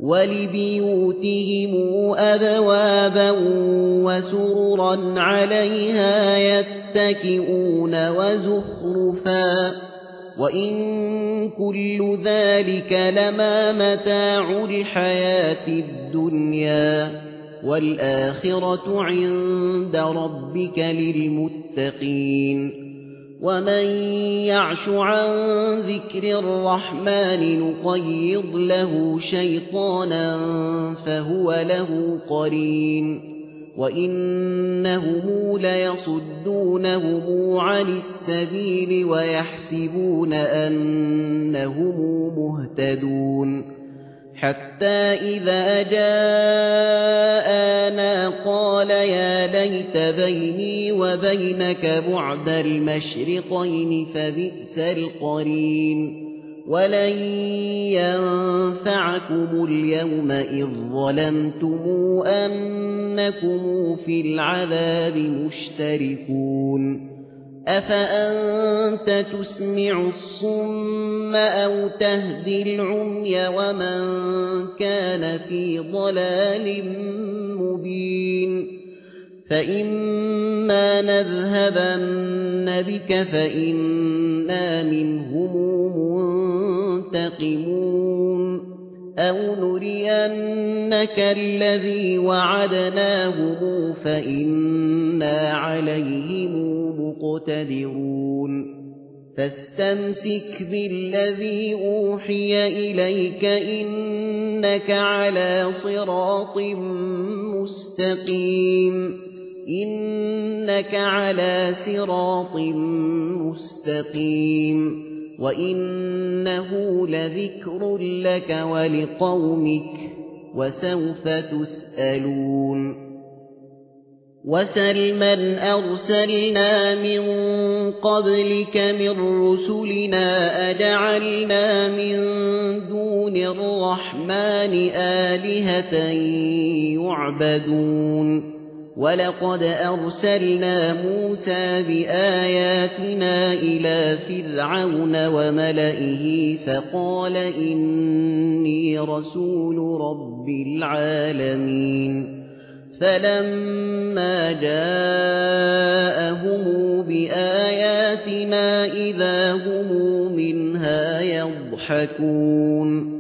وَلِبُيُوتِهِمْ أَبْوَابًا وَسُرُرًا عَلَيْهَا يَتَّكِئُونَ وَزُخْرُفًا ۚ وَإِن كُلُّ ذَٰلِكَ لَمَّا مَتَاعُ الْحَيَاةِ الدُّنْيَا ۖ وَالْآخِرَةُ عِندَ رَبِّكَ لِلْمُتَّقِينَ. وَمَن يَعْشُ عَن ذِكْرِ الرَّحْمَٰنِ نُقَيِّضْ لَهُ شَيْطَانًا فَهُوَ لَهُ قَرِينٌ. وَإِنَّهُمْ لَيَصُدُّونَهُمْ عَنِ السَّبِيلِ وَيَحْسَبُونَ أَنَّهُم مُّهْتَدُونَ حَتَّىٰ إِذَا جَاءَنَا قَالَ يَا لَيْتَ بَيْنِي وَبَيْنَكَ بُعْدَ الْمَشْرِقَيْنِ فَبِئْسَ الْقَرِينُ. وَلَن يَنفَعَكُمُ الْيَوْمَ إِذ ظَّلَمْتُمْ أَنَّكُمْ فِي الْعَذَابِ مُشْتَرِكُونَ. أَفَأَنتَ تُسْمِعُ الصُّمَّ أَوْ تَهْدِي الْعُمْيَ وَمَن كَانَ فِي ضَلَالٍ مُّبِينٍ. فَإِمَّا نَذْهَبَنَّ بِكَ فَإِنَّا مِنْهُمْ مُنتَقِمُونَ أَوْ نُرِيَنَّكَ الَّذِي وَعَدْنَاهُمْ فَإِنَّا عَلَيْهِمْ مُقْتَدِرُونَ. فَاسْتَمْسِكْ بِالَّذِي أُوحِيَ إِلَيْكَ إِنَّكَ عَلَىٰ صِرَاطٍ مُّسْتَقِيمٍ وَإِنَّهُ لَذِكْرٌ لَّكَ وَلِقَوْمِكَ وَسَوْفَ تُسْأَلُونَ. وَسَلْ مَنْ أَرْسَلْنَا مِن قَبْلِكَ مِن رُّسُلِنَا أَجَعَلْنَا مِن دُونِ الرَّحْمَٰنِ آلِهَةً يُعْبَدُونَ وَلَقَدْ أَرْسَلْنَا مُوسَىٰ بِآيَاتِنَا إِلَىٰ فِرْعَوْنَ وَمَلَئِهِ فَقَالَ إِنِّي رَسُولُ رَبِّ الْعَالَمِينَ. فَلَمَّا جَاءَهُم بِآيَاتِنَا إِذَا هُم مِّنْهَا يَضْحَكُونَ